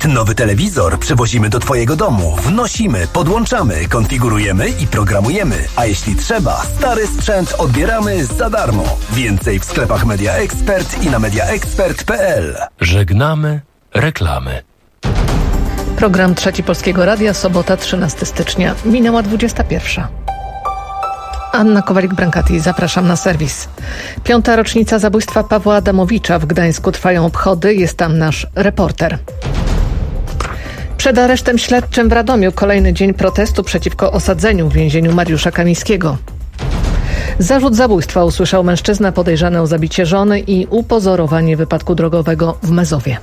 Nowy telewizor przywozimy do Twojego domu, wnosimy, podłączamy, konfigurujemy i programujemy. A jeśli trzeba, stary sprzęt odbieramy za darmo. Więcej w sklepach Media Expert i na mediaexpert.pl. Żegnamy reklamy. Program Trzeci Polskiego Radia, sobota 13 stycznia. Minęła 21. Anna Kowalik-Brankati, zapraszam na serwis. 5. rocznica zabójstwa Pawła Adamowicza. W Gdańsku trwają obchody, jest tam nasz reporter. Przed aresztem śledczym w Radomiu kolejny dzień protestu przeciwko osadzeniu w więzieniu Mariusza Kamińskiego. Zarzut zabójstwa usłyszał mężczyzna podejrzany o zabicie żony i upozorowanie wypadku drogowego w Mezowie.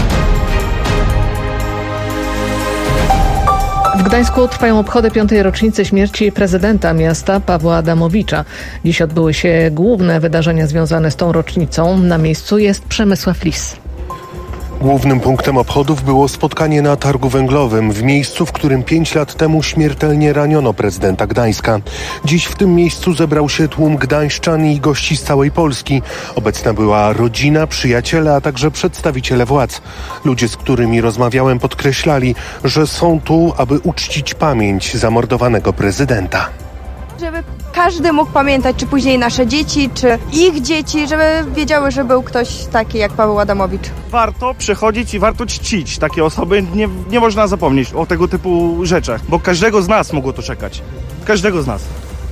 W Gdańsku trwają obchody 5. rocznicy śmierci prezydenta miasta Pawła Adamowicza. Dziś odbyły się główne wydarzenia związane z tą rocznicą. Na miejscu jest Przemysław Lis. Głównym punktem obchodów było spotkanie na targu węglowym, w miejscu, w którym 5 lat temu śmiertelnie raniono prezydenta Gdańska. Dziś w tym miejscu zebrał się tłum gdańszczan i gości z całej Polski. Obecna była rodzina, przyjaciele, a także przedstawiciele władz. Ludzie, z którymi rozmawiałem, podkreślali, że są tu, aby uczcić pamięć zamordowanego prezydenta. Żeby każdy mógł pamiętać, czy później nasze dzieci, czy ich dzieci, żeby wiedziały, że był ktoś taki jak Paweł Adamowicz. Warto przechodzić i warto czcić takie osoby. Nie można zapomnieć o tego typu rzeczach, bo każdego z nas mogło to czekać. Każdego z nas.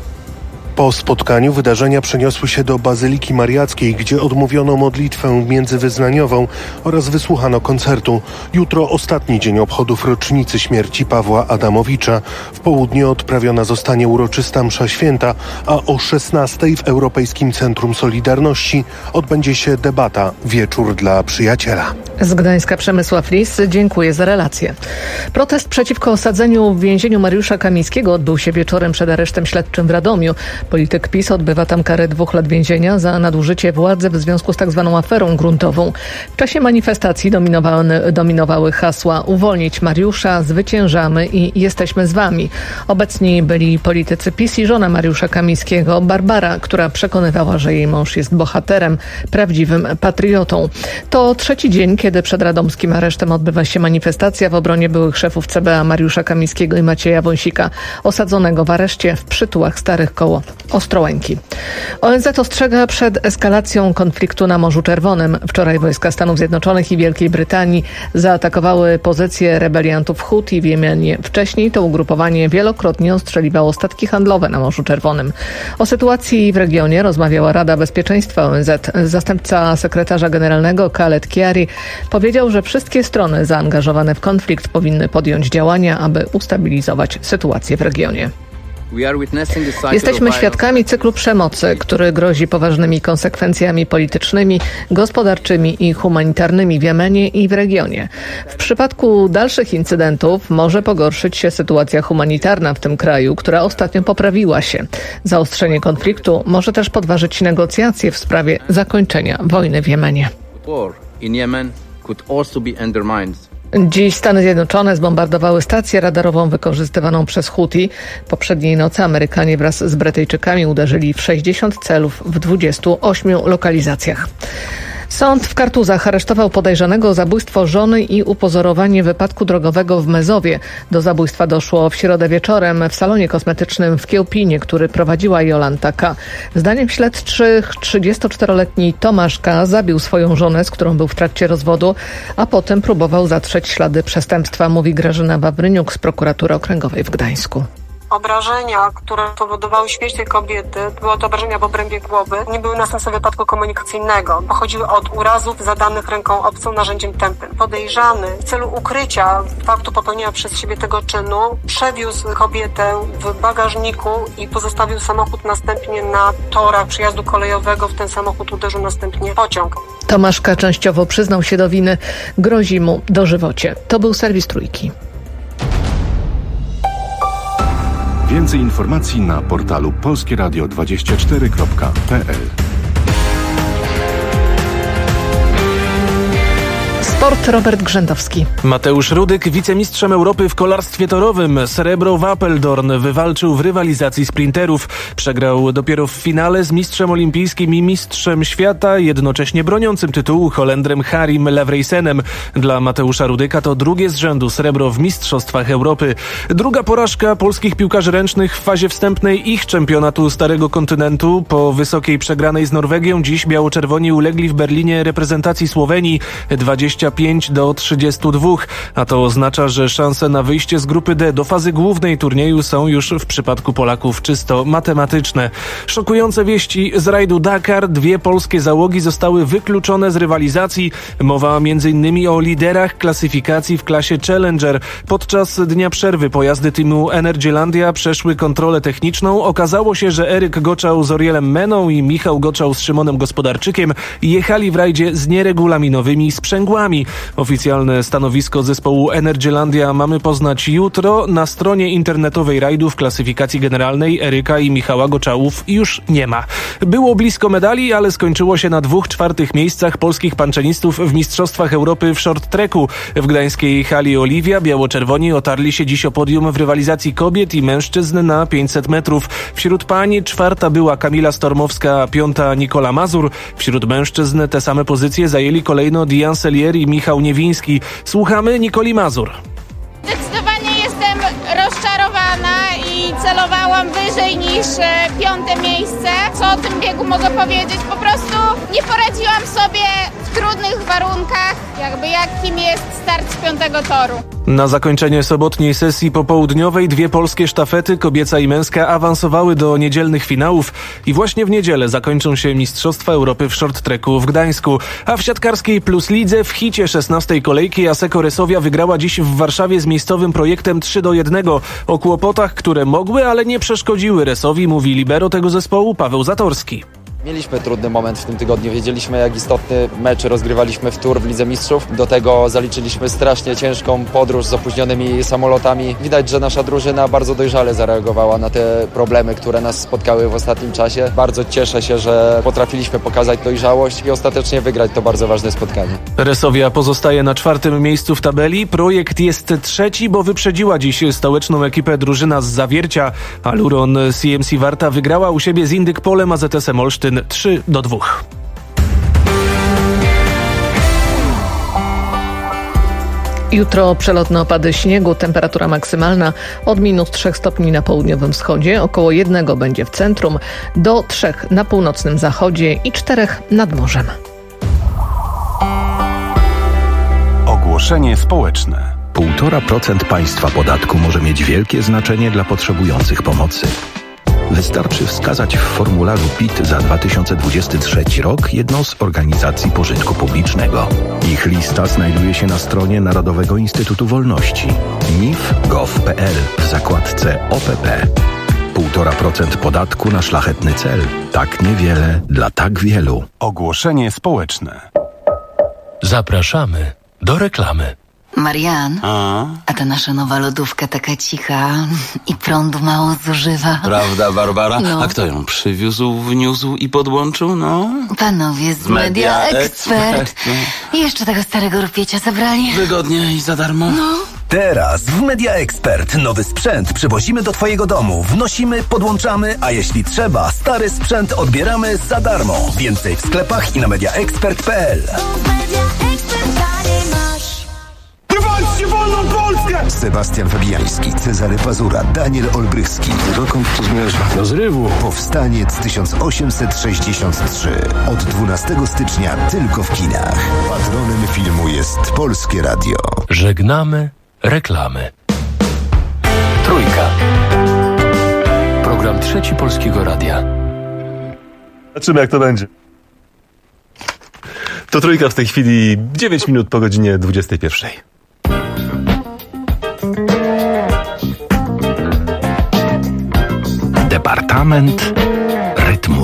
Po spotkaniu wydarzenia przeniosły się do Bazyliki Mariackiej, gdzie odmówiono modlitwę międzywyznaniową oraz wysłuchano koncertu. Jutro ostatni dzień obchodów rocznicy śmierci Pawła Adamowicza. W południe odprawiona zostanie uroczysta msza święta, a o 16:00 w Europejskim Centrum Solidarności odbędzie się debata Wieczór dla przyjaciela. Z Gdańska Przemysław Lis, dziękuję za relację. Protest przeciwko osadzeniu w więzieniu Mariusza Kamińskiego odbył się wieczorem przed aresztem śledczym w Radomiu. Polityk PiS odbywa tam karę 2 lat więzienia za nadużycie władzy w związku z tak zwaną aferą gruntową. W czasie manifestacji dominowały hasła uwolnić Mariusza, zwyciężamy i jesteśmy z wami. Obecni byli politycy PiS i żona Mariusza Kamińskiego, Barbara, która przekonywała, że jej mąż jest bohaterem, prawdziwym patriotą. To trzeci dzień, kiedy przed radomskim aresztem odbywa się manifestacja w obronie byłych szefów CBA Mariusza Kamińskiego i Macieja Wąsika, osadzonego w areszcie w Przytułach Starych koło Ostrołęki. ONZ ostrzega przed eskalacją konfliktu na Morzu Czerwonym. Wczoraj wojska Stanów Zjednoczonych i Wielkiej Brytanii zaatakowały pozycje rebeliantów Huti w Jemenie. Wcześniej to ugrupowanie wielokrotnie ostrzeliwało statki handlowe na Morzu Czerwonym. O sytuacji w regionie rozmawiała Rada Bezpieczeństwa ONZ. Zastępca sekretarza generalnego Khaled Kiari powiedział, że wszystkie strony zaangażowane w konflikt powinny podjąć działania, aby ustabilizować sytuację w regionie. Jesteśmy świadkami cyklu przemocy, który grozi poważnymi konsekwencjami politycznymi, gospodarczymi i humanitarnymi w Jemenie i w regionie. W przypadku dalszych incydentów może pogorszyć się sytuacja humanitarna w tym kraju, która ostatnio poprawiła się. Zaostrzenie konfliktu może też podważyć negocjacje w sprawie zakończenia wojny w Jemenie. Dziś Stany Zjednoczone zbombardowały stację radarową wykorzystywaną przez Huti. Poprzedniej nocy Amerykanie wraz z Brytyjczykami uderzyli w 60 celów w 28 lokalizacjach. Sąd w Kartuzach aresztował podejrzanego o zabójstwo żony i upozorowanie wypadku drogowego w Mezowie. Do zabójstwa doszło w środę wieczorem w salonie kosmetycznym w Kiełpinie, który prowadziła Jolanta K. Zdaniem śledczych 34-letni Tomasz K. zabił swoją żonę, z którą był w trakcie rozwodu, a potem próbował zatrzeć ślady przestępstwa, mówi Grażyna Wawryniuk z Prokuratury Okręgowej w Gdańsku. Obrażenia, które powodowały śmierć tej kobiety, były to obrażenia w obrębie głowy, nie były następstwem wypadku komunikacyjnego. Pochodziły od urazów zadanych ręką obcą narzędziem tępym. Podejrzany w celu ukrycia faktu popełnienia przez siebie tego czynu przewiózł kobietę w bagażniku i pozostawił samochód następnie na torach przejazdu kolejowego. W ten samochód uderzył następnie pociąg. Tomasz K. częściowo przyznał się do winy, grozi mu dożywocie. To był serwis Trójki. Więcej informacji na portalu polskieradio24.pl. Sport Robert Grzędowski. Mateusz Rudyk wicemistrzem Europy w kolarstwie torowym. Srebro w Apeldoorn wywalczył w rywalizacji sprinterów. Przegrał dopiero w finale z mistrzem olimpijskim i mistrzem świata, jednocześnie broniącym tytułu Holendrem Harim Levreysenem. Dla Mateusza Rudyka to drugie z rzędu srebro w Mistrzostwach Europy. Druga porażka polskich piłkarzy ręcznych w fazie wstępnej ich czempionatu Starego Kontynentu. Po wysokiej przegranej z Norwegią dziś biało-czerwoni ulegli w Berlinie reprezentacji Słowenii 25-32, a to oznacza, że szanse na wyjście z grupy D do fazy głównej turnieju są już w przypadku Polaków czysto matematyczne. Szokujące wieści z rajdu Dakar. 2 polskie załogi zostały wykluczone z rywalizacji. Mowa m.in. o liderach klasyfikacji w klasie Challenger. Podczas dnia przerwy pojazdy teamu Energylandia przeszły kontrolę techniczną. Okazało się, że Eryk Goczał z Orielem Meną i Michał Goczał z Szymonem Gospodarczykiem jechali w rajdzie z nieregulaminowymi sprzęgłami. Oficjalne stanowisko zespołu Energylandia mamy poznać jutro. Na stronie internetowej rajdu w klasyfikacji generalnej Eryka i Michała Goczałów już nie ma. Było blisko medali, ale skończyło się na 2/4 miejscach polskich panczenistów w Mistrzostwach Europy w short tracku. W gdańskiej hali Oliwia biało-czerwoni otarli się dziś o podium w rywalizacji kobiet i mężczyzn na 500 metrów. Wśród pań 4. była Kamila Stormowska, a 5. Nikola Mazur. Wśród mężczyzn te same pozycje zajęli kolejno Dian Sellier i Michał Niewiński. Słuchamy Nikoli Mazur. Zdecydowanie jestem rozczarowana i celowałam wyżej niż 5. miejsce. Co o tym biegu mogę powiedzieć? Po prostu nie poradziłam sobie w trudnych warunkach, jakim jest start z 5. toru. Na zakończenie sobotniej sesji popołudniowej 2 polskie sztafety, kobieca i męska, awansowały do niedzielnych finałów i właśnie w niedzielę zakończą się Mistrzostwa Europy w short tracku w Gdańsku. A w siatkarskiej Plus Lidze w hicie 16. kolejki Asseco Resovia wygrała dziś w Warszawie z miejscowym projektem 3-1. O kłopotach, które mogły, ale nie przeszkodziły Resowi, mówi libero tego zespołu Paweł Zatorski. Mieliśmy trudny moment w tym tygodniu. Wiedzieliśmy, jak istotny mecz rozgrywaliśmy w Tour w Lidze Mistrzów. Do tego zaliczyliśmy strasznie ciężką podróż z opóźnionymi samolotami. Widać, że nasza drużyna bardzo dojrzale zareagowała na te problemy, które nas spotkały w ostatnim czasie. Bardzo cieszę się, że potrafiliśmy pokazać dojrzałość i ostatecznie wygrać to bardzo ważne spotkanie. Resovia pozostaje na 4. miejscu w tabeli. Projekt jest 3., bo wyprzedziła dziś stołeczną ekipę drużyna z Zawiercia. Aluron CMC Warta wygrała u siebie z Indyk Polem AZS-em Olsztyn 3-2. Jutro przelotne opady śniegu, temperatura maksymalna od -3 stopni na południowym wschodzie, około 1 będzie w centrum, do 3 na północnym zachodzie i 4 nad morzem. Ogłoszenie społeczne. 1,5% państwa podatku może mieć wielkie znaczenie dla potrzebujących pomocy. Wystarczy wskazać w formularzu PIT za 2023 rok jedną z organizacji pożytku publicznego. Ich lista znajduje się na stronie Narodowego Instytutu Wolności nif.gov.pl w zakładce OPP. 1,5% podatku na szlachetny cel. Tak niewiele dla tak wielu. Ogłoszenie społeczne. Zapraszamy do reklamy. Marian, a ta nasza nowa lodówka taka cicha i prądu mało zużywa. Prawda, Barbara? No. A kto ją przywiózł, wniósł i podłączył? No, panowie z Media Expert. I jeszcze tego starego rupiecia zabrali. Wygodnie i za darmo. No. Teraz w Media Expert nowy sprzęt przywozimy do Twojego domu. Wnosimy, podłączamy, a jeśli trzeba, stary sprzęt odbieramy za darmo. Więcej w sklepach i na mediaexpert.pl. Wolną Polskę! Sebastian Fabiański, Cezary Pazura, Daniel Olbrychski. Dokąd to zmierza? Do zrywu. Powstaniec 1863. Od 12 stycznia tylko w kinach. Patronem filmu jest Polskie Radio. Żegnamy reklamy. Trójka. Program 3 Polskiego Radia. Zobaczymy, jak to będzie. To Trójka w tej chwili 9 minut po godzinie 21. Departament Rytmu.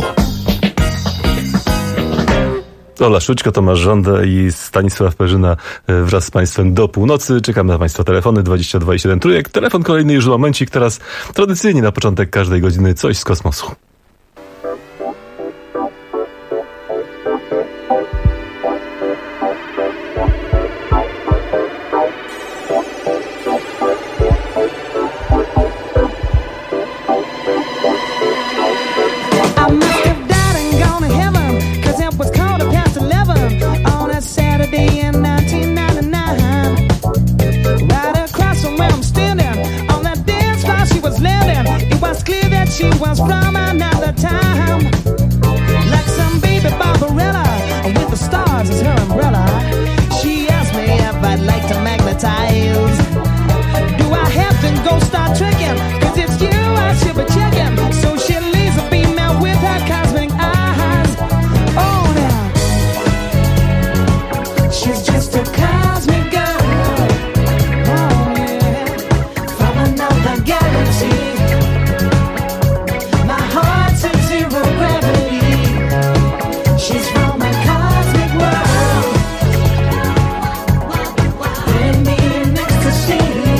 Ola Szućko, Tomasz Żąda i Stanisław Perzyna wraz z Państwem do północy. Czekam na Państwa telefony 22 i 7 trójek. Telefon kolejny już momencik. Teraz tradycyjnie na początek każdej godziny coś z kosmosu. hypnotized. Do I have to go start tricking? 'Cause it's you I should be checking. So she leaves a female with her cosmic eyes. Oh, now she's just a cosmic girl. Oh, yeah. From another galaxy. My heart's in zero gravity. She's from a cosmic world. Putting me in ecstasy.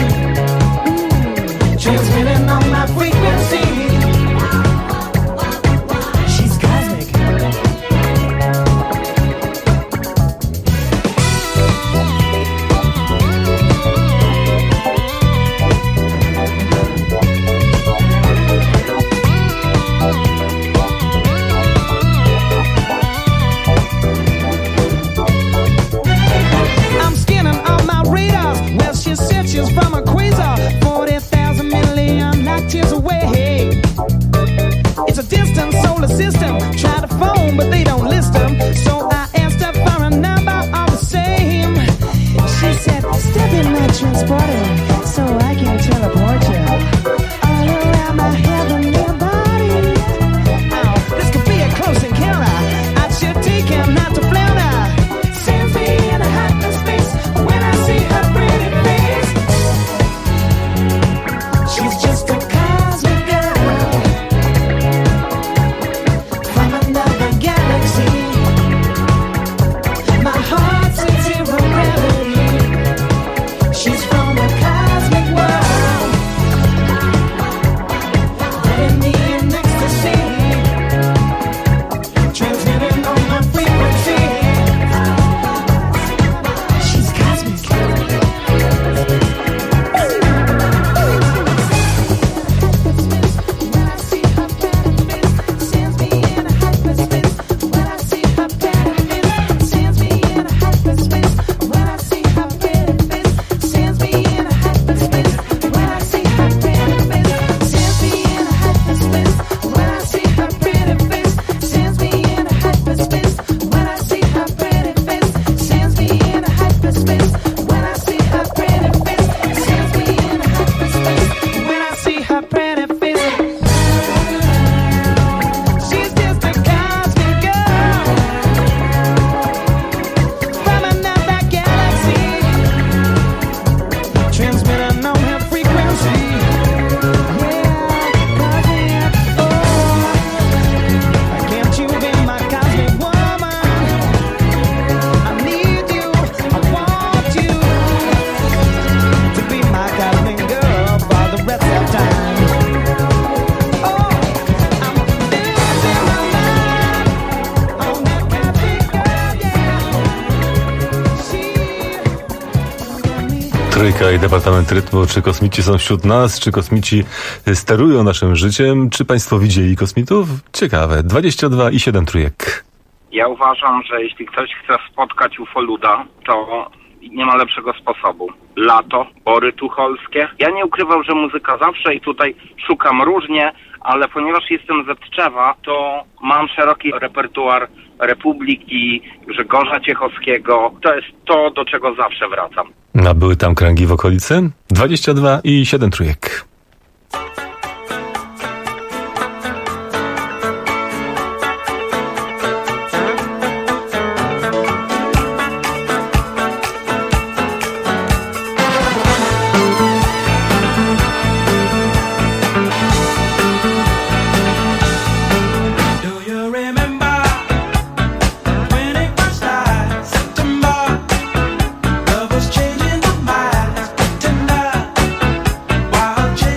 Transmitting on my frequency. She's cosmic. I'm scanning all my radars. Well, she said she's from a quasar, 40,000 million light years away. It's a distant solar system. Try to phone, but they don't list them. So I asked her for a number all the same. She said, step in my transporter so I can teleport you all around my heavenly body. Oh, this could be a close encounter. I should take him not to flounder. Sends me in a hyperspace when I see her pretty face. She's just a cosmic girl from another galaxy. My heart's in zero gravity. She's from a cosmic world. Letting me in ecstasy. Transmitting on my frequency. She's cosmic. Trójka i Departament Rytmu. Czy kosmici są wśród nas? Czy kosmici sterują naszym życiem? Czy państwo widzieli kosmitów? Ciekawe. 22 i 7 trójek. Ja uważam, że jeśli ktoś chce spotkać ufoluda, to nie ma lepszego sposobu. Lato, Bory Tucholskie. Ja nie ukrywam, że muzyka zawsze i tutaj szukam różnie, ale ponieważ jestem z Tczewa, to mam szeroki repertuar Republiki, Grzegorza Ciechowskiego. To jest to, do czego zawsze wracam. A były tam kręgi w okolicy? 22 i 7 trójek. Changing my mind, tonight. While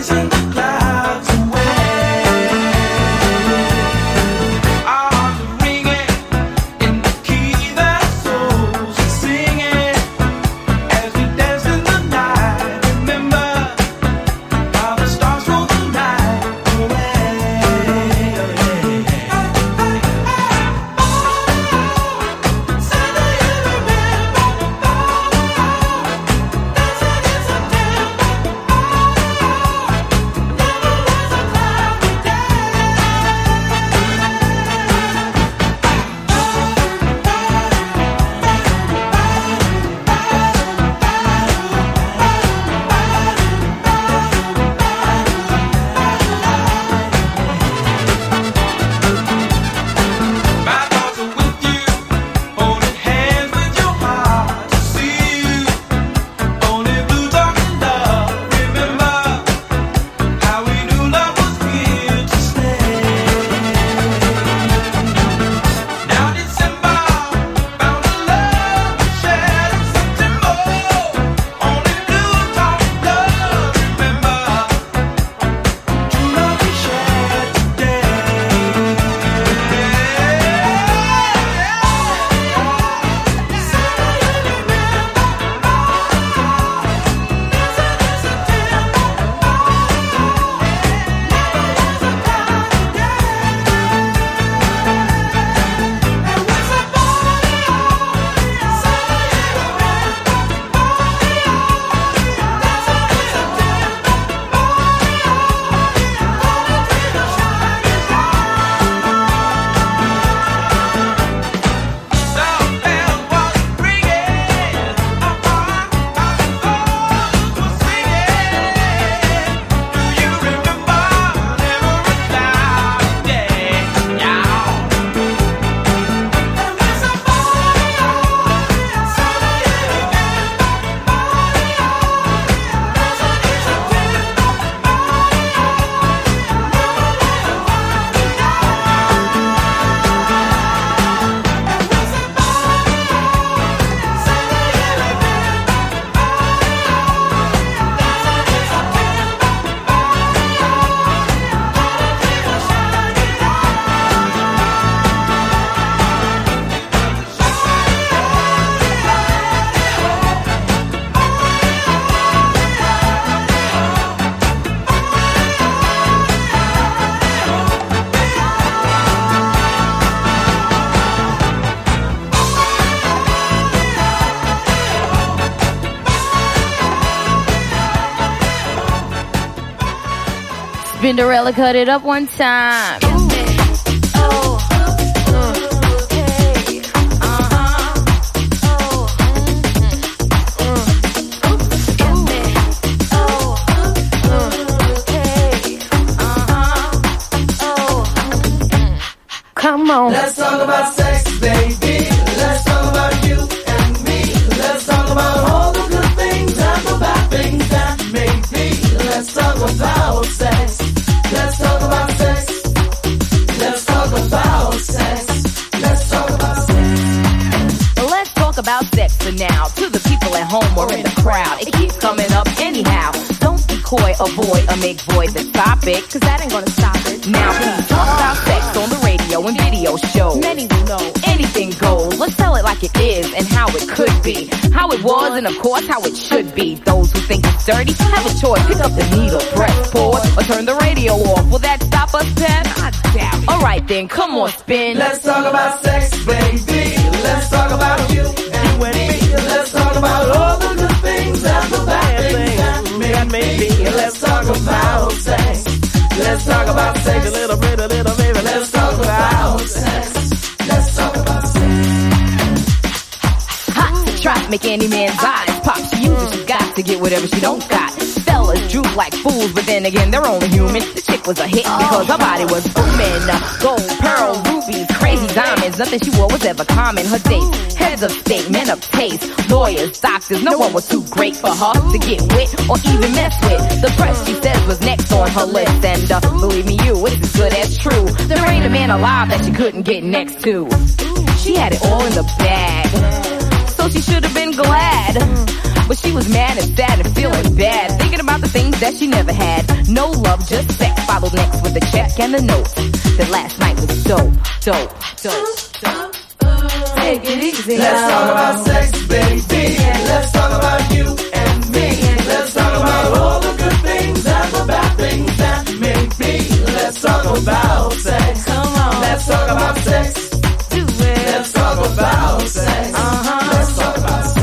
Spinderella, cut it up one time. Come on. Let's talk about sex, baby. Let's talk about you and me. Let's talk about all the good things and the bad things that may be. Let's talk about sex. Let's talk about sex. Let's talk about sex. Let's talk about sex. Let's talk about sex for now. To the people at home or in the crowd, it keeps coming up anyhow. Don't be coy, avoid, or make void the topic, cause that ain't gonna stop it. Now please talk about sex on the radio and video shows. Many will know anything goes. Let's tell it like it is and how it could be, how it was and of course how it should be. Those who think it's dirty have a choice. Pick up the needle, press pause, or turn the radio off. Will that stop us, Pep? I doubt it. Alright then, come on, spin. Let's talk about sex, baby. Let's talk about you and me. Let's talk about all the good things and the bad things that may be. Let's talk about sex. Let's talk about sex. A little bit, baby. Let's talk about sex. Let's talk about sex. Hot to try, make any man's eyes pop. She uses, she got to get whatever she don't got. Fellas droop like fools, but then again, they're only human. The chick was a hit because her body was booming. Gold, pearl, rubies, crazy diamonds. Nothing she wore was ever common. Her dates, heads of state, men of taste, lawyers, doctors. No one was too great for her to get with or even mess with. The press, she says, was next on her list. And believe me, it's as good as true. There ain't a man alive that she couldn't get next to. She had it all in the bag, so she should have been glad. But she was mad and sad and feeling bad, thinking about the things that she never had. No love, just sex, followed next with the check and the note. That last night was dope. Take it easy. Let's talk about sex, baby. Let's talk about you and me. Let's talk about all the good things and the bad things that may be. Let's talk about sex. Come on. Let's talk about sex. Do it. Let's talk about sex. Let's talk about sex.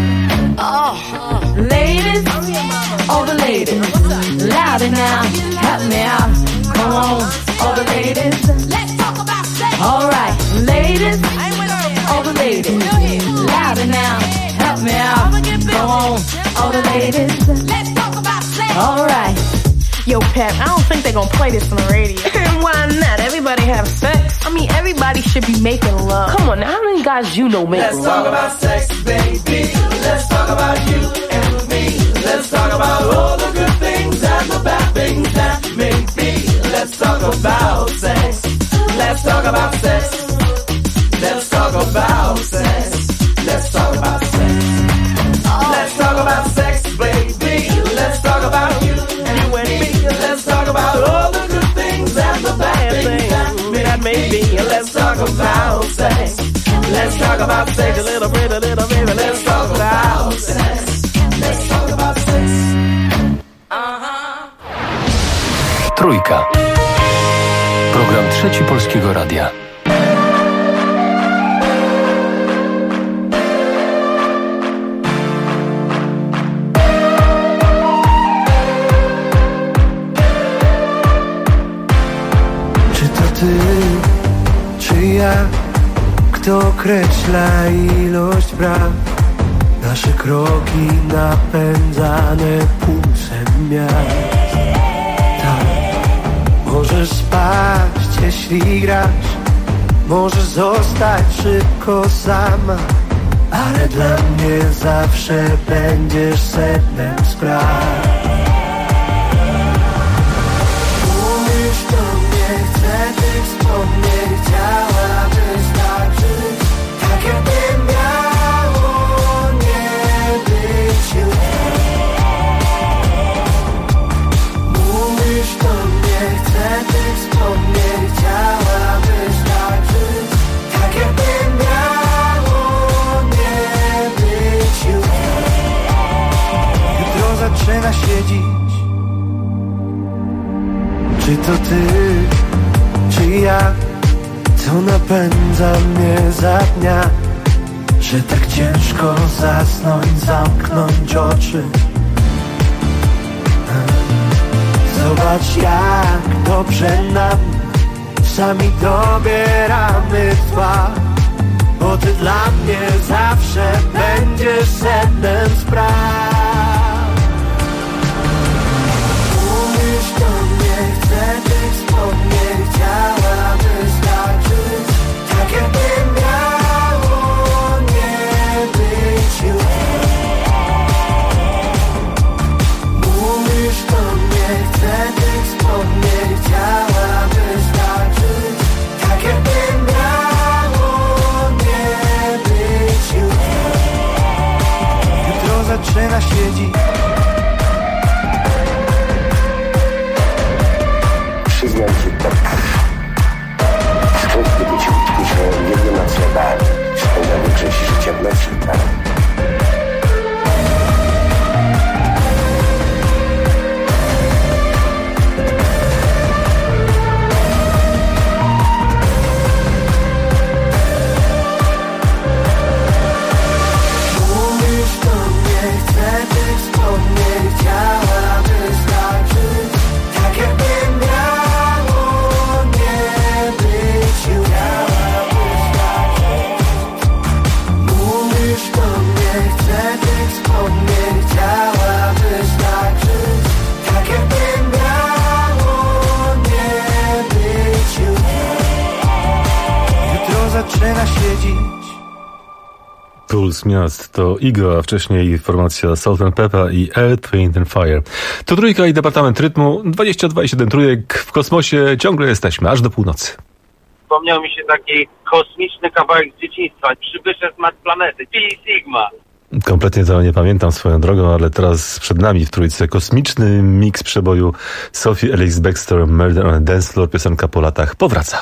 Ladies, all the ladies, louder now, help me out. Come on, all the ladies, let's talk about sex. Alright, ladies, all the ladies, louder now, help me out. Come on, all the ladies, let's talk about sex. Alright. Yo, Pep, I don't think they're gonna play this on the radio. And why not? Everybody have sex. I mean, everybody should be making love. Come on, now, how many guys you know make love? Let's talk about sex, baby. Let's talk about you and me. Let's talk about all the good things and the bad things that may be. Let's talk about sex. Let's talk about sex. Let's talk about sex. Let's talk about sex. Let's talk about sex, baby. Let's talk about you and me. Let's talk about all the good things and the bad things that may be. Let's talk about sex. Let's talk about sex. A little baby. Let's talk about sex. Let's talk about sex. Trójka. Program Trzeci Polskiego Radia. Ty, czy ja, kto określa ilość braw? Nasze kroki napędzane pulsem miast. Tak, możesz spaść, jeśli grasz. Możesz zostać szybko sama, ale dla mnie zawsze będziesz sednem spraw. Wspomnień chciałabyś tak żyć, tak jakby miało nie być już. Mówisz do mnie, chcę tych wspomnień, chciałabyś tak żyć, tak jakby miało nie być już. Jutro zaczyna się dziś. Czy to ty? Czy ja, co napędza mnie za dnia, że tak ciężko zasnąć, zamknąć oczy. Zobacz jak dobrze nam, sami dobieramy twarz, bo ty dla mnie zawsze będziesz sednem spraw. Mówisz do mnie, chcę tych wspomnień, chciała wystarczyć, tak jakby miało nie być już. Mówisz do mnie, chcę tych wspomnień, chciała wystarczyć, tak jakby miało nie być już. Jutro zaczyna się dziś. Przyznam ci tak skąd być łódki, że nie wiem na co dać. Spędzam większość życia w nocy, tak? Mówisz do mnie, chcę tych wspomnień, chciała wystarczyć, tak jakby miało nie być już. Mówisz do mnie, chcę tych wspomnień, chciała wystarczyć, tak jakby miało nie być już. Jutro zaczyna się dziś. Puls Miast to Igo, a wcześniej formacja Salt and Pepper i Earth, Wind and Fire. To Trójka i Departament Rytmu, 22,7 Trójek. W kosmosie ciągle jesteśmy, aż do północy. Wspomniał mi się taki kosmiczny kawałek z dzieciństwa. Przybysze z planety, Pi Sigma. Kompletnie to nie pamiętam swoją drogą, ale teraz przed nami w Trójce kosmiczny miks przeboju Sophie Ellis-Bextor, Murder on a Dance Floor, piosenka po latach powraca.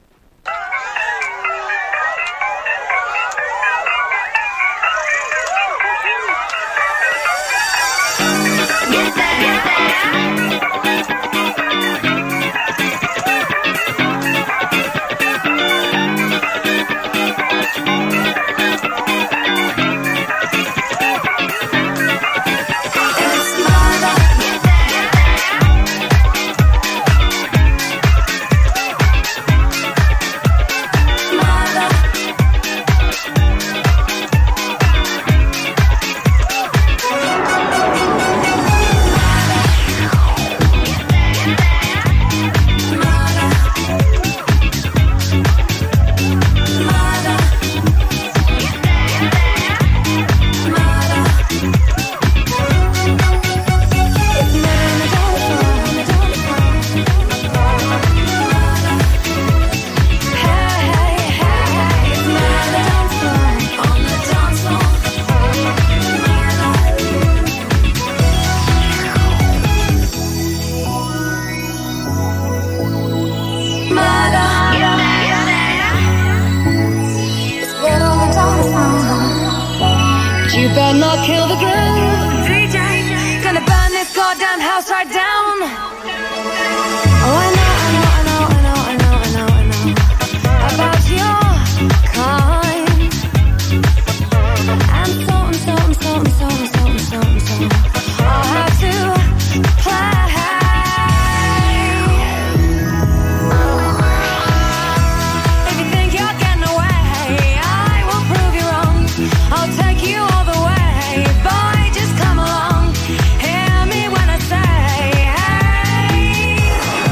You better not kill the groove, DJ. Gonna burn this goddamn house right down. Oh, I know about your kind. And so I'll have to play. If you think you're getting away, I will prove you wrong. I'll take you all the way, boy, just come along. Hear me when I say, hey.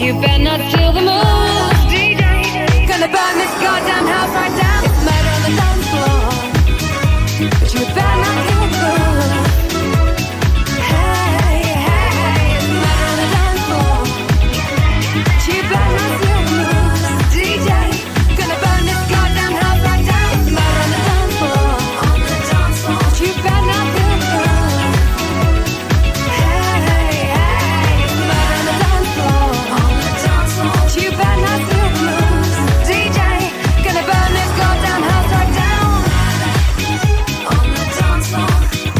You better not feel the moves. DJ, gonna burn this goddamn house right down. It's murder on the dance floor, but you better not feel the moves. Hey, hey, it's murder on the dance floor, but you better not feel the moves. DJ, gonna burn this goddamn house right down. It's murder on the dance floor, but you better not feel the moves. Hey, hey, it's murder on the dance floor, but you better not feel the moves. DJ, gonna burn this goddamn house right down. On the dance floor.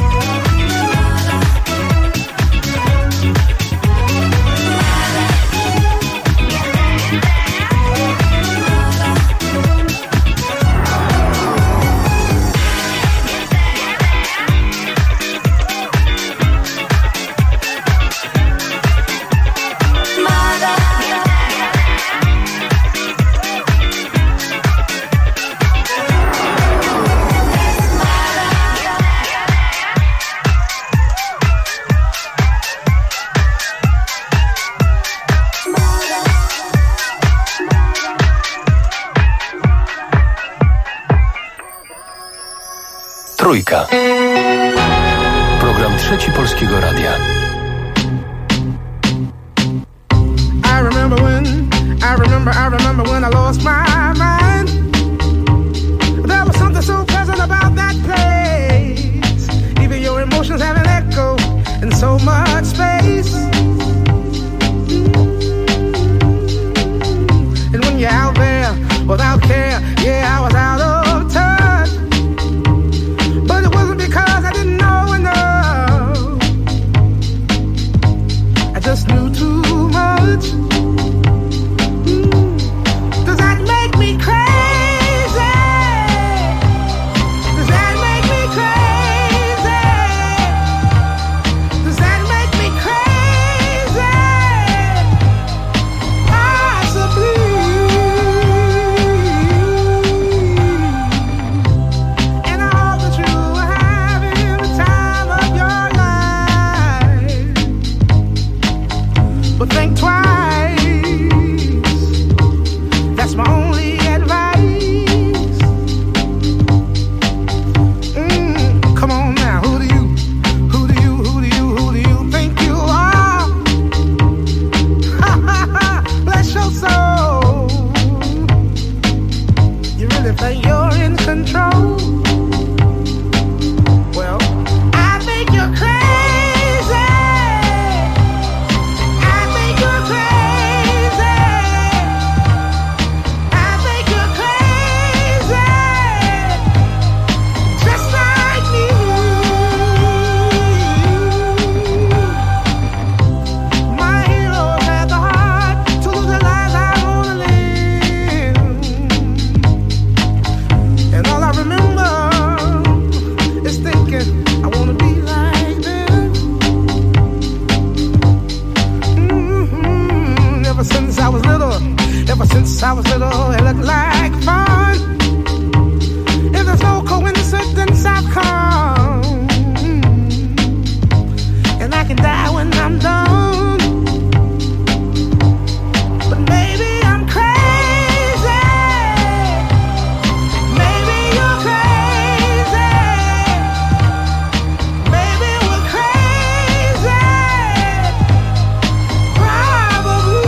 Trójka. Program Trzeci Polskiego Radia. I remember when I lost my mind. There was something so pleasant about that place. Even your emotions have an echo in so much space. And when you're out there without care, yeah, I was out of touch. But it wasn't because I didn't know enough. I just knew too much. Does that make me crazy? Does that make me crazy? Does that make me crazy? Possibly. And I hope that you are having the time of your life. But think twice. That's my only advice. Come on now, who do you think you are? Bless your soul. You really think you're in control? Well, I think you're crazy. I think you're crazy. I think you're crazy, just like me. My heroes had the heart to lose their lives. I wanna live, and all I remember is thinking I wanna be like them. Ever since I was little, it looked like fun. If there's no coincidence, I've come, and I can die when I'm done. But maybe I'm crazy. Maybe you're crazy. Maybe we're crazy. Probably.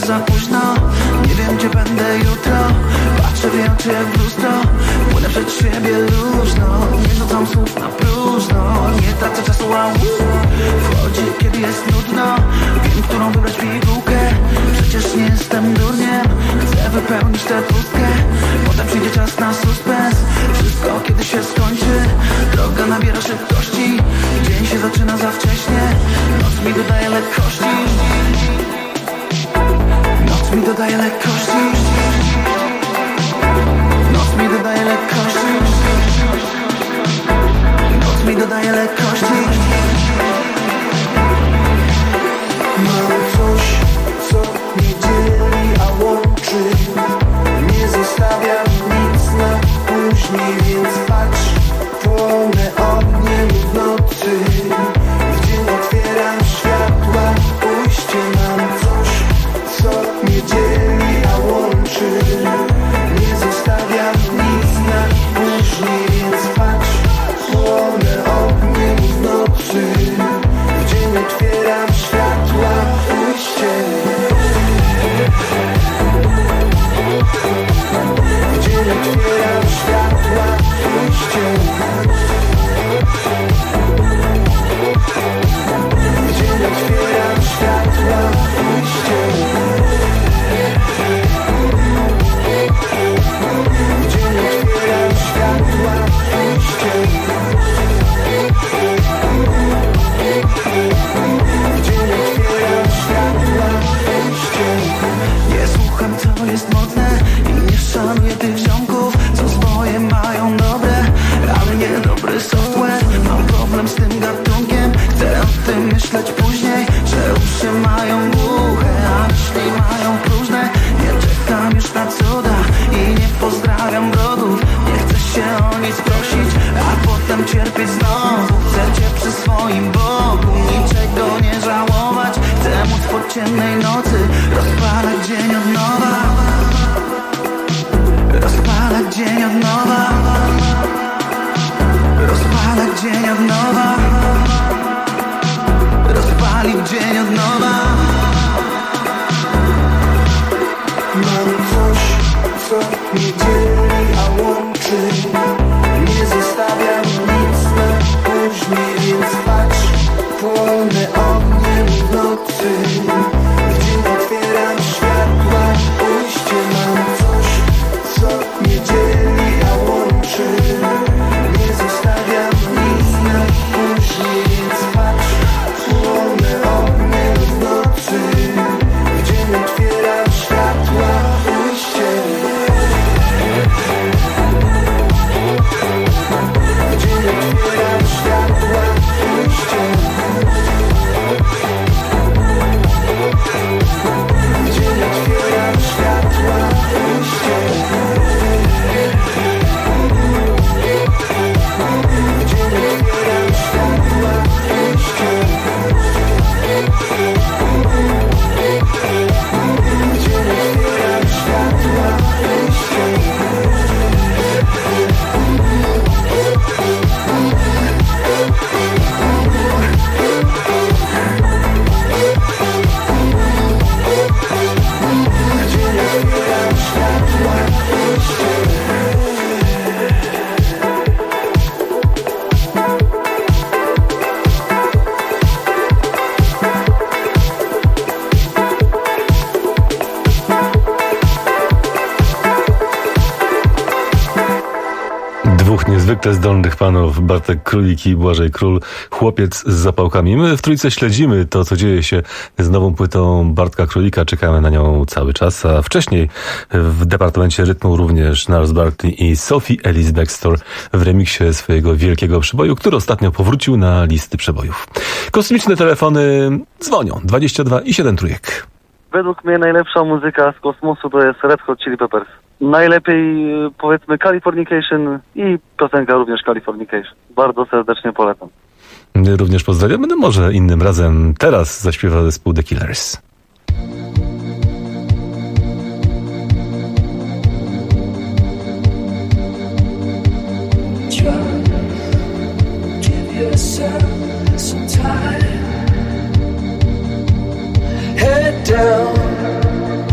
za późno. Nie wiem gdzie będę jutro. Patrzę w jej oczy jak w lustro. Płynę przed siebie luźno. Nie rzucam słów na próżno. Nie tracę czasu, a wchodzi kiedy jest nudno. Wiem którą wybrać pigułkę. Przecież nie jestem durniem. Chcę wypełnić tę pustkę. Potem przyjdzie czas na suspens. Wszystko kiedy się skończy. Droga nabiera szybkości. Dzień się zaczyna za wcześnie. Noc mi dodaje lekkości. Noc mi dodaje lekkości. Noc mi dodaje lekkości. Noc mi dodaje lekkości. Mam coś, co nie dzieli, a łączy. Nie zostawiam nic na później, więc patrz, płonę ogniem w nocy. W dzień otwieram światła, pójście. Mam coś, co nie dzieli, a łączy. Nie zostawiam nic na później, więc patrz, płonę ogniem w nocy. W dzień otwieram światła, pójście. W dzień otwieram światła, pójście. W dzień otwieram światła, pójście. W dzień otwieram światła, pójście. W dzień otwieram światła, pójście. Nie słucham co jest modne i nie szanuję tych ziomków, co swoje mają dobre, ale nie dobry software. Mam problem z tym gatunkiem, chcę o tym myśleć później, że uszy mają głuche, a myśli mają próżne. Nie czekam już na cuda i nie pozdrawiam brodów. Nie chcę się o nic prosić, a potem cierpieć znowu. Chcę cię przy swoim boku, niczego nie żałować. Chcę móc po ciemnej nocy rozpalać dzień od nowa. Rozpalać dzień od nowa. Rozpalać dzień od nowa. Rozpalić dzień od nowa. Mam coś, co nie dzieli, a łączy. Nie zostawiam nic na później, więc patrz, płonę ogniem w nocy. W dzień otwieram światła, pójście. Mam coś, co nie dzieli, a łączy. Nie zostawiam nic na później, więc patrz, płonę ogniem w nocy. W dzień otwieram światła, pójście. W dzień otwieram światła, pójście. W dzień otwieram światła, pójście. W dzień otwieram światła, pójście. W dzień otwieram światła, pójście. Dwóch niezwykle zdolnych panów, Bartek Królik i Błażej Król, chłopiec z zapałkami. My w Trójce śledzimy to, co dzieje się z nową płytą Bartka Królika. Czekamy na nią cały czas, a wcześniej w Departamencie Rytmu również Gnarls Barkley i Sophie Ellis Bextor w remiksie swojego wielkiego przeboju, który ostatnio powrócił na listy przebojów. Kosmiczne telefony dzwonią. 22 i 7 trójek. Według mnie najlepsza muzyka z kosmosu to jest Red Hot Chili Peppers. Najlepiej powiedzmy Californication i piosenka również Californication. Bardzo serdecznie polecam. Również pozdrawiamy, no może innym razem. Teraz zaśpiewa zespół The Killers. Give yourself some time. Head down,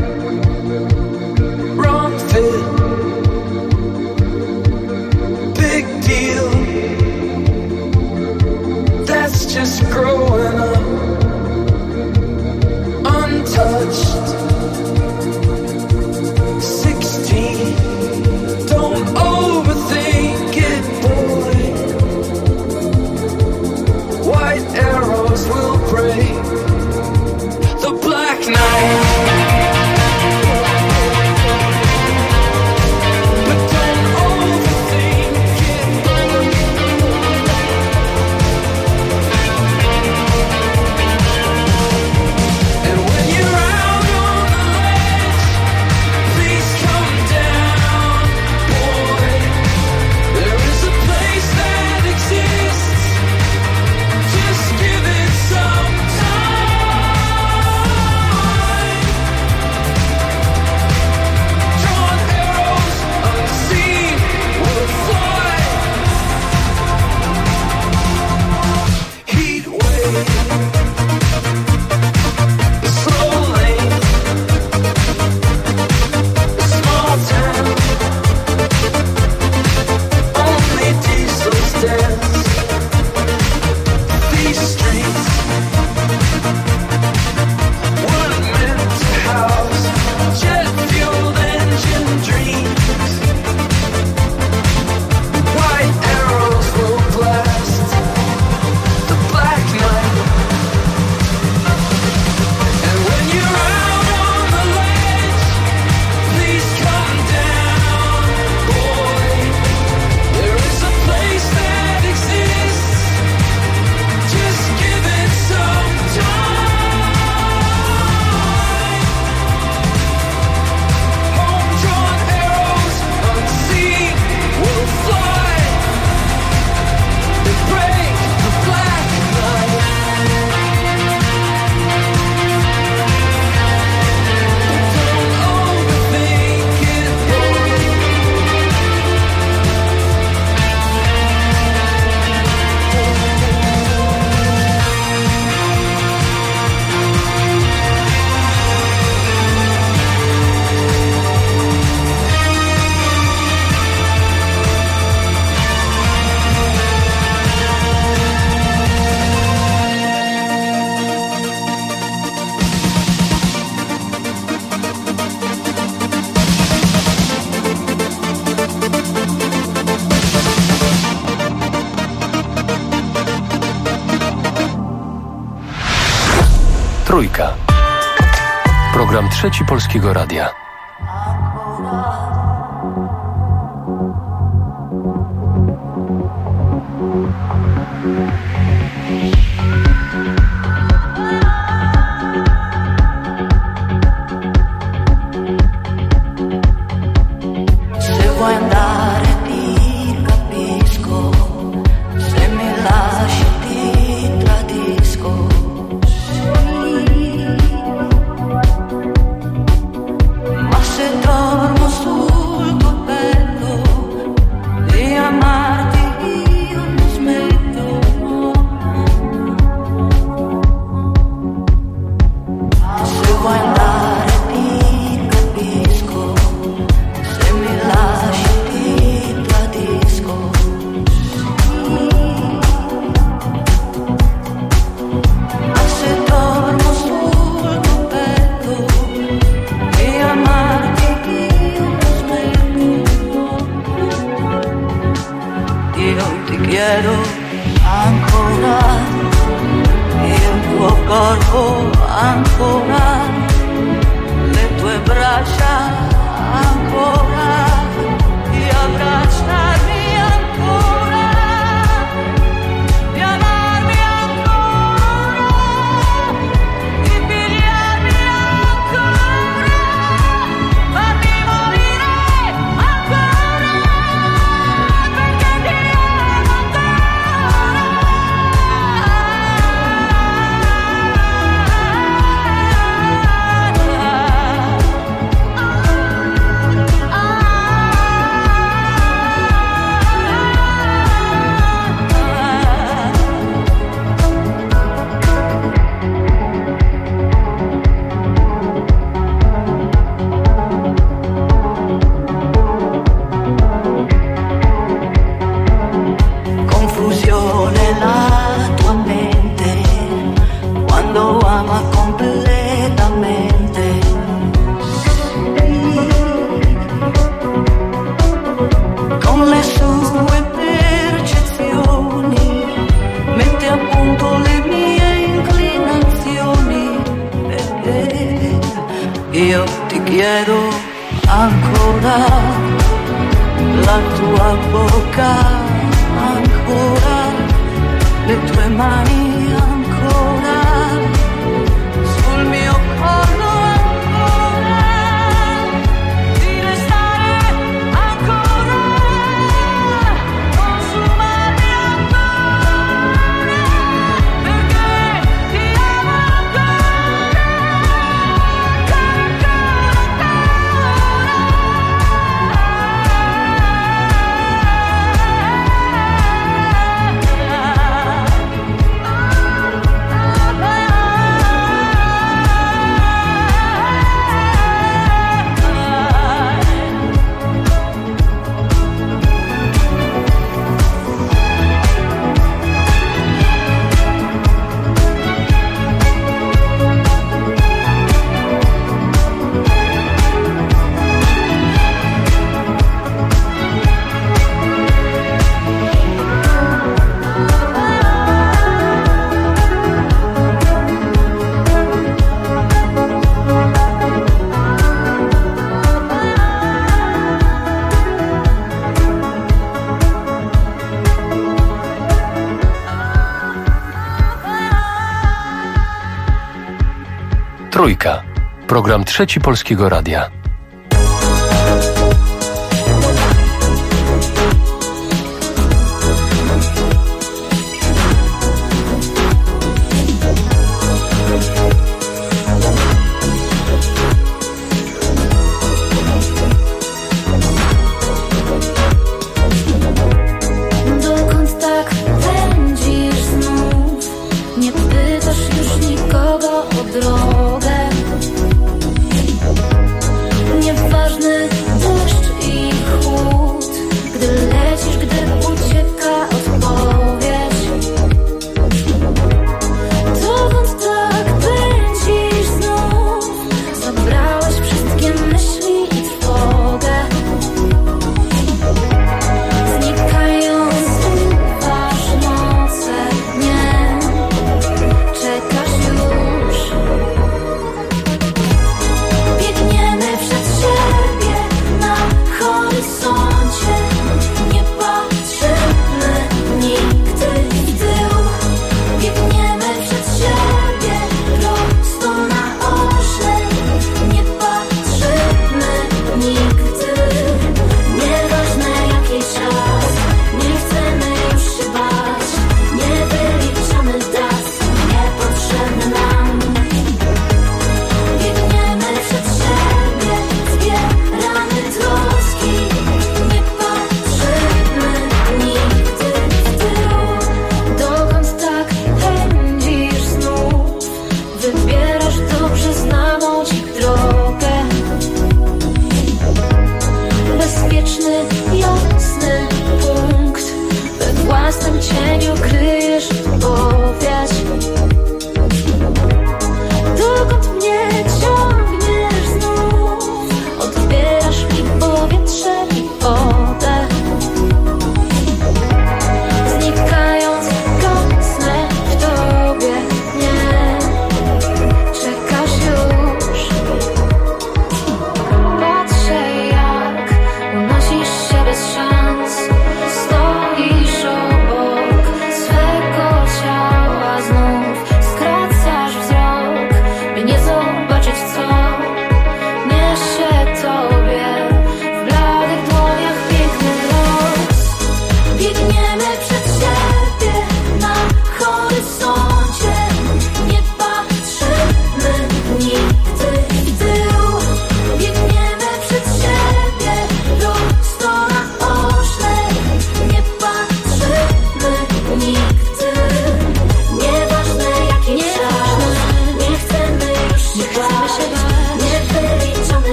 Trójka. Program Trzeci Polskiego Radia. Se vuoi andare ti capisco, se mi lasci ti tradisco. Ma se dormo sul tuo petto di amarti io non smetto. Se vuoi andare ti capisco, se mi lasci ti tradisco. Ma se dormo sul tuo petto di amarti io non smetto. Io ti chiedo ancora il tuo corpo, ancora le tue braccia, ancora di abbracciarmi, ancora di amarmi, ancora di pigliarmi, ancora farmi morire, ancora perché ti amo confusione la tua mente quando ama completamente. Con le sue percezioni mette a punto le mie inclinazioni. Io ti chiedo ancora la tua bocca, ancora le tue mani, ancora sul mio collo, ancora di restare, ancora consumarmi, ancora perché ti amo Trójka. Program Trzeci Polskiego Radia. Dokąd tak pędzisz znów? Nie pytasz już nikogo o drogę. Nieważny deszcz i chłód, gdy lecisz, gdy ucieka odpowiedź. Dokąd tak pędzisz znów? Zabrałeś wszystkie myśli i trwogę. Znikają zauważ noce, nie czekasz już.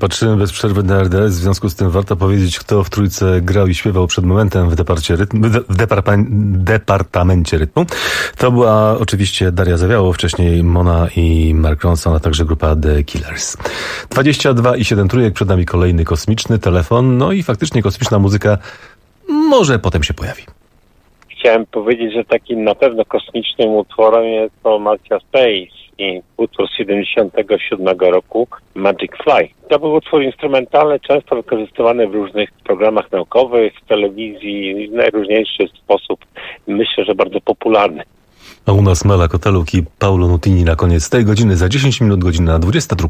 patrzyłem bez przerwy na RDS, w związku z tym warto powiedzieć, kto w trójce grał i śpiewał przed momentem w departamencie rytmu. To była oczywiście Daria Zawiało, wcześniej Mona i Mark Ronson, a także grupa The Killers. 22 i 7 trójek, przed nami kolejny kosmiczny telefon, no i faktycznie kosmiczna muzyka może potem się pojawi. Chciałem powiedzieć, że takim na pewno kosmicznym utworem jest to Marcia Space i utwór z 77 roku Magic Fly. To był utwór instrumentalny, często wykorzystywany w różnych programach naukowych, w telewizji, w najróżniejszy sposób. Myślę, że bardzo popularny. A u nas Mela Koteluk i Paulo Nutini na koniec tej godziny, za 10 minut, godzina 22.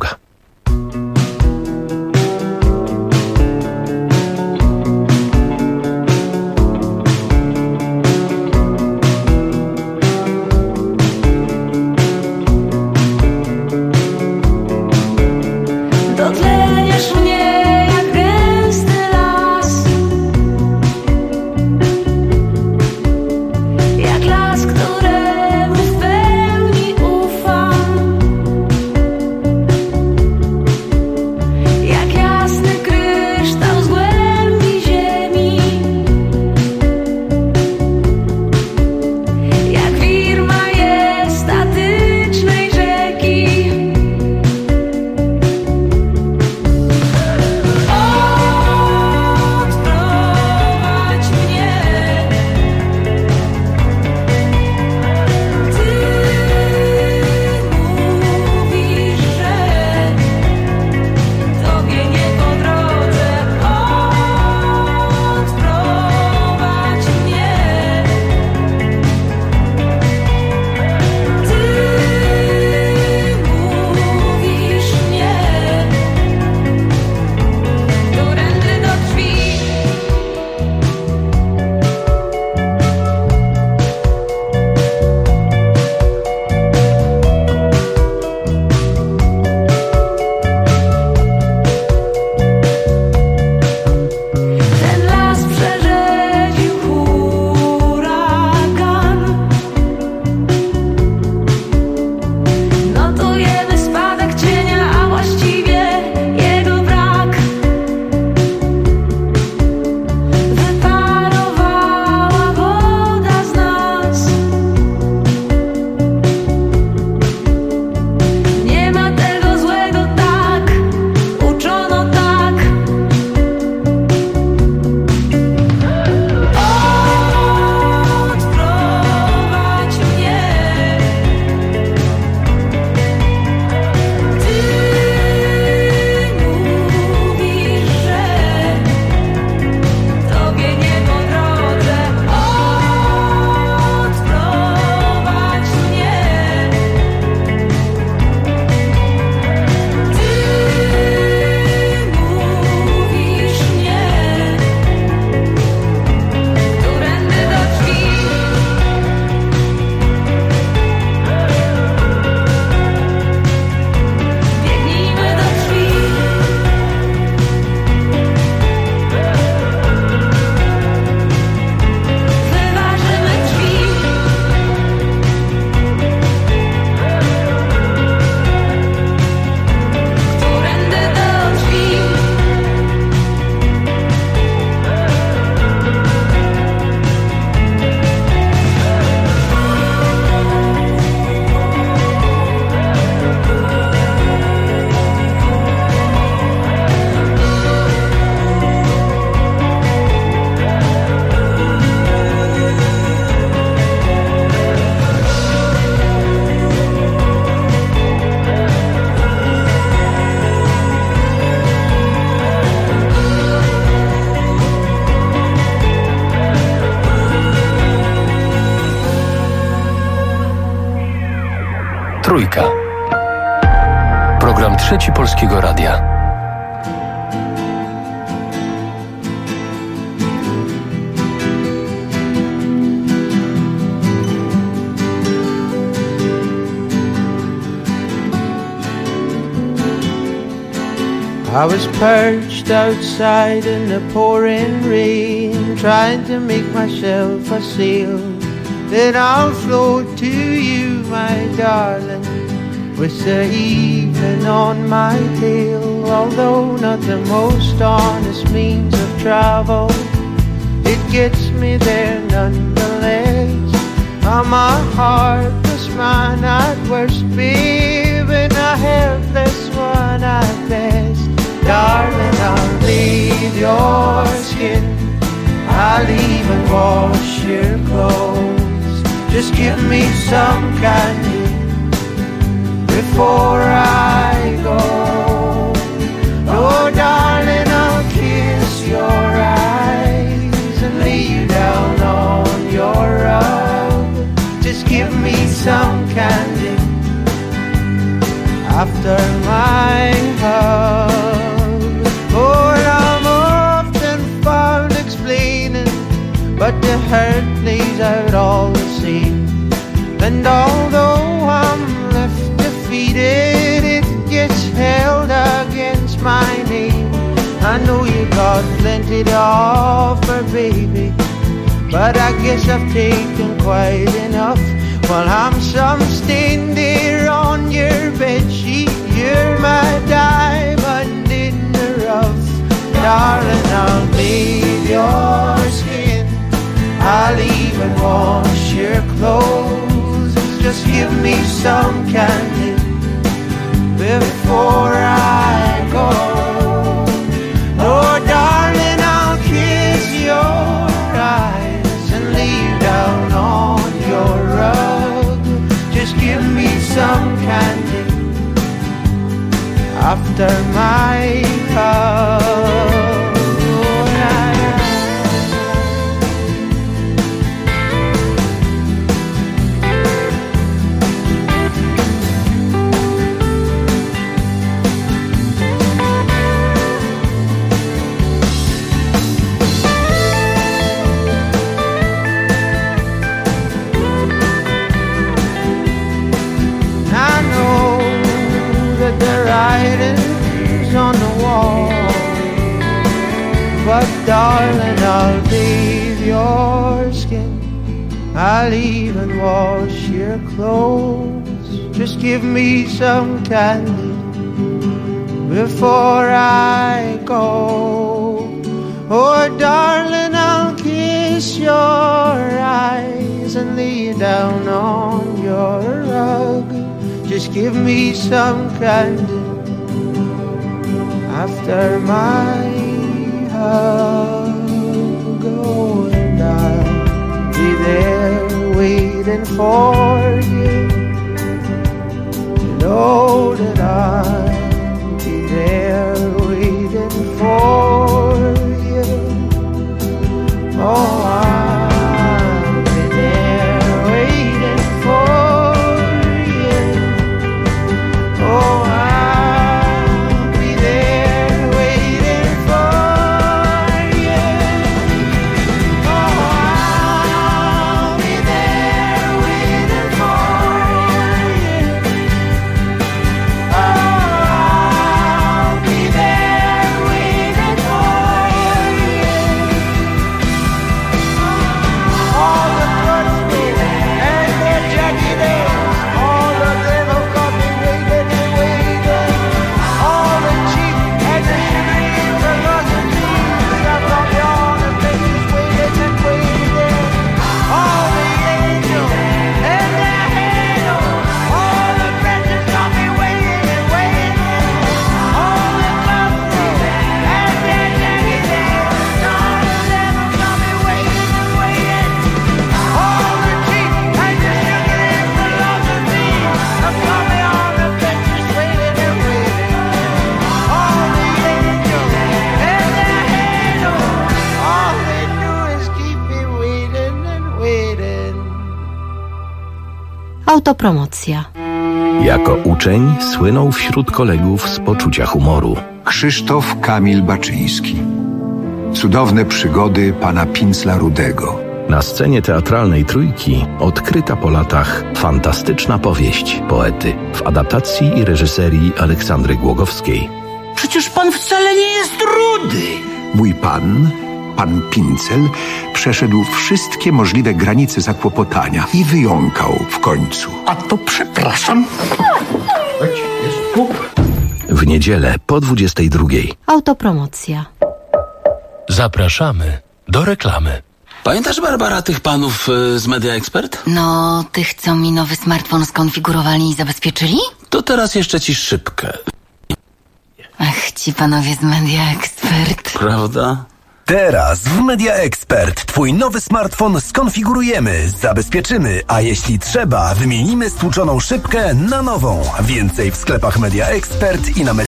Dotleniesz mnie jak gęsty las, jak las, któremu w pełni ufam, jak jasny kryształ z głębi ziemi, jak wir majestatycznej rzeki. Odprowadź mnie, Ty mówisz, że Tobie nie po drodze. Odprowadź mnie, Ty mówisz nie, którędy do drzwi. Ten las przerzedził huragan. Notujemy spadek cienia, a właściwie jego brak. Wyparowała woda z nas. Nie ma tego złego, tak uczono, tak. Odprowadź mnie, Ty mówisz, że Tobie nie po drodze. Odprowadź mnie, Ty mówisz nie, którędy do drzwi. Biegnijmy do drzwi. Wyważymy drzwi. Którędy do drzwi. Trójka. Program Trzeci Polskiego Radia. I was perched outside in the pouring rain, trying to make myself a sail. Then I'll float to you, my darling, with the evening on my tail. Although not the most honest means of travel, it gets me there nonetheless. I'm a heartless man at worst, babe, and a helpless one at best. Darling, I'll bathe your skin, I'll even wash your clothes. Just give me some candy before I go. Oh, darling, I'll kiss your eyes and lay you down on your rug. Just give me some candy after my hug. Oh, I'm often found explaining, but the hurt lays out all the same. And although I'm left defeated, it gets held against my name. I know you got plenty to offer, baby, but I guess I've taken quite enough. While I'm some stain there on your bedsheet, you're my diamond in the rough. Darling, I'll bathe your skin, I'll even wash your clothes. Just give me some candy before I go. Oh, darling, I'll kiss your eyes and lay you down on your rug. Just give me some candy after my hug. Writings on the wall, but darling, I'll bathe your skin, I'll even wash your clothes. Just give me some candy before I go. Oh, darling, I'll kiss your eyes and lay you down on your rug. Just give me some candy after my hug. Oh, and I'll be there waiting for you. You know that I'll be there waiting for you. Oh, I'll be there waiting for you. Oh, I'll be there waiting for you. Oh, I'll be there waiting for you. Oh, I'll be there waiting for you. All the bloodstains and the jagged edges, all the little coffee waiting and waiting, all the cheap and the sugary philosophies that from your faces waiting and waiting, all the angels and their halos, all the precious coffee waiting and waiting, all the coffee and their jagged edges, all the little coffee waiting and waiting, all the cheap and the sugary philosophies that from your faces waiting and waiting, all the angels and their halos, all they do is keep me waiting and waiting. Autopromocja. Jako uczeń słynął wśród kolegów z poczucia humoru. Krzysztof Kamil Baczyński. Cudowne przygody pana Pincla Rudego. Na scenie teatralnej Trójki odkryta po latach fantastyczna powieść poety w adaptacji i reżyserii Aleksandry Głogowskiej. Przecież pan wcale nie jest rudy. Mój pan Pincel, przeszedł wszystkie możliwe granice zakłopotania i wyjąkał w końcu. A to przepraszam. W niedzielę po 22. Autopromocja. Zapraszamy do reklamy. Pamiętasz, Barbara, tych panów z Media Expert? No, tych, co mi nowy smartfon skonfigurowali i zabezpieczyli? To teraz jeszcze ci szybkę. Ach, ci panowie z Media Expert. Prawda? Teraz w Media Expert twój nowy smartfon skonfigurujemy, zabezpieczymy, a jeśli trzeba, wymienimy stłuczoną szybkę na nową. Więcej w sklepach Media Expert i na